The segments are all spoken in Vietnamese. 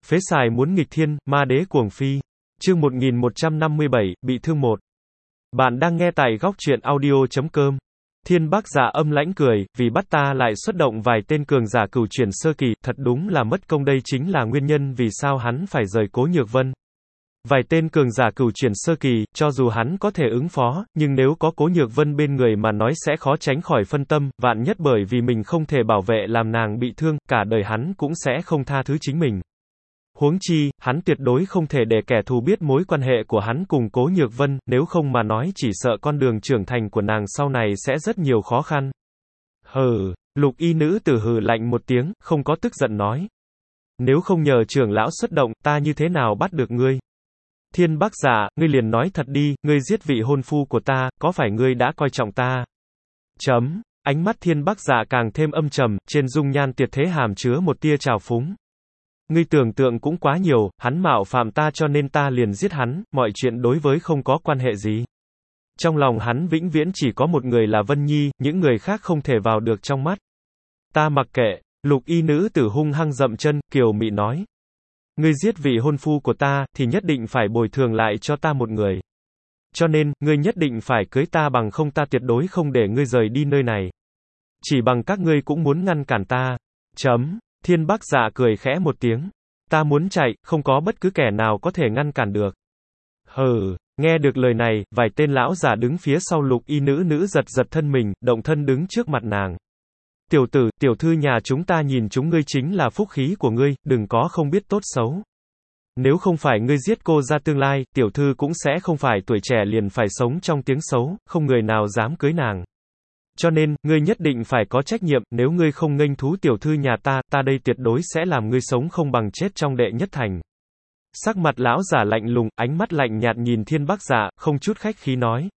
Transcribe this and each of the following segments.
Phế xài muốn nghịch thiên, ma đế cuồng phi. Chương 1157, bị thương 1. Bạn đang nghe tại góc truyện audio.com. Thiên Bác Giả âm lãnh cười, vì bắt ta lại xuất động vài tên cường giả cửu chuyển sơ kỳ, thật đúng là mất công, đây chính là nguyên nhân vì sao hắn phải rời Cố Nhược Vân. Vài tên cường giả cửu chuyển sơ kỳ, cho dù hắn có thể ứng phó, nhưng nếu có Cố Nhược Vân bên người mà nói sẽ khó tránh khỏi phân tâm, vạn nhất bởi vì mình không thể bảo vệ làm nàng bị thương, cả đời hắn cũng sẽ không tha thứ chính mình. Huống chi, hắn tuyệt đối không thể để kẻ thù biết mối quan hệ của hắn cùng Cố Nhược Vân, nếu không mà nói chỉ sợ con đường trưởng thành của nàng sau này sẽ rất nhiều khó khăn. Hừ, Lục Y nữ tử hừ lạnh một tiếng, không có tức giận nói. Nếu không nhờ trưởng lão xuất động, ta như thế nào bắt được ngươi? Thiên Bác Giả, ngươi liền nói thật đi, ngươi giết vị hôn phu của ta, có phải ngươi đã coi trọng ta? Ánh mắt Thiên Bác Giả càng thêm âm trầm, trên dung nhan tuyệt thế hàm chứa một tia trào phúng. Ngươi tưởng tượng cũng quá nhiều, hắn mạo phạm ta cho nên ta liền giết hắn, mọi chuyện đối với không có quan hệ gì. Trong lòng hắn vĩnh viễn chỉ có một người là Vân Nhi, những người khác không thể vào được trong mắt. Ta mặc kệ, Lục Y nữ tử hung hăng dậm chân, kiều mị nói. Ngươi giết vị hôn phu của ta, thì nhất định phải bồi thường lại cho ta một người. Cho nên, ngươi nhất định phải cưới ta, bằng không ta tuyệt đối không để ngươi rời đi nơi này. Chỉ bằng các ngươi cũng muốn ngăn cản ta. Thiên Bác Giả cười khẽ một tiếng. Ta muốn chạy, không có bất cứ kẻ nào có thể ngăn cản được. Hừ, nghe được lời này, vài tên lão giả đứng phía sau Lục Y nữ giật giật thân mình, động thân đứng trước mặt nàng. Tiểu tử, tiểu thư nhà chúng ta nhìn chúng ngươi chính là phúc khí của ngươi, đừng có không biết tốt xấu. Nếu không phải ngươi giết cô ra tương lai, tiểu thư cũng sẽ không phải tuổi trẻ liền phải sống trong tiếng xấu, không người nào dám cưới nàng. Cho nên, ngươi nhất định phải có trách nhiệm, nếu ngươi không nghênh thú tiểu thư nhà ta, ta đây tuyệt đối sẽ làm ngươi sống không bằng chết trong đệ nhất thành. Sắc mặt lão giả lạnh lùng, ánh mắt lạnh nhạt nhìn Thiên Bác Giả, không chút khách khí nói.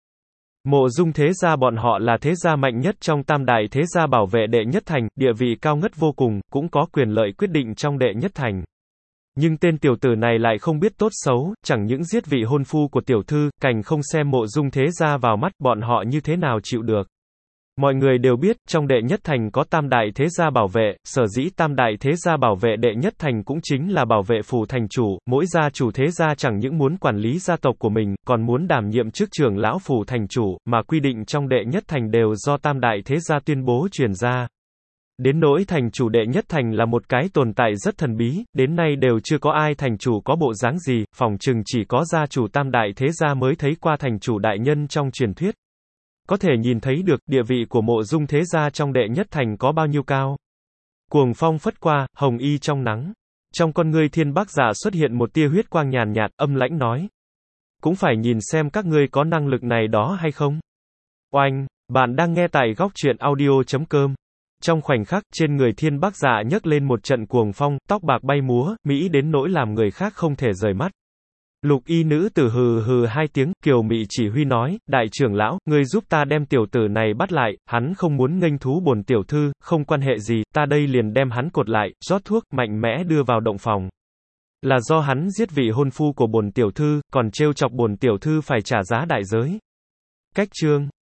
Mộ Dung thế gia bọn họ là thế gia mạnh nhất trong tam đại thế gia bảo vệ đệ nhất thành, địa vị cao ngất vô cùng, cũng có quyền lợi quyết định trong đệ nhất thành. Nhưng tên tiểu tử này lại không biết tốt xấu, chẳng những giết vị hôn phu của tiểu thư, cành không xem Mộ Dung thế gia vào mắt, bọn họ như thế nào chịu được. Mọi người đều biết, trong đệ nhất thành có tam đại thế gia bảo vệ, sở dĩ tam đại thế gia bảo vệ đệ nhất thành cũng chính là bảo vệ phủ thành chủ, mỗi gia chủ thế gia chẳng những muốn quản lý gia tộc của mình, còn muốn đảm nhiệm chức trưởng lão phủ thành chủ, mà quy định trong đệ nhất thành đều do tam đại thế gia tuyên bố truyền ra. Đến nỗi thành chủ đệ nhất thành là một cái tồn tại rất thần bí, đến nay đều chưa có ai thành chủ có bộ dáng gì, phỏng chừng chỉ có gia chủ tam đại thế gia mới thấy qua thành chủ đại nhân trong truyền thuyết. Có thể nhìn thấy được, địa vị của Mộ Dung thế gia trong đệ nhất thành có bao nhiêu cao. Cuồng phong phất qua, hồng y trong nắng. Trong con ngươi Thiên Bác Giả xuất hiện một tia huyết quang nhàn nhạt, âm lãnh nói. Cũng phải nhìn xem các ngươi có năng lực này đó hay không. Oanh, bạn đang nghe tại góc truyện audio.com. Trong khoảnh khắc, trên người Thiên Bác Giả nhấc lên một trận cuồng phong, tóc bạc bay múa, mỹ đến nỗi làm người khác không thể rời mắt. Lục Y nữ tử hừ hừ hai tiếng, kiều mị chỉ huy nói, đại trưởng lão, ngươi giúp ta đem tiểu tử này bắt lại, hắn không muốn nghênh thú bổn tiểu thư, không quan hệ gì, ta đây liền đem hắn cột lại, rót thuốc, mạnh mẽ đưa vào động phòng. Là do hắn giết vị hôn phu của bổn tiểu thư, còn trêu chọc bổn tiểu thư phải trả giá đại giới. Cách chương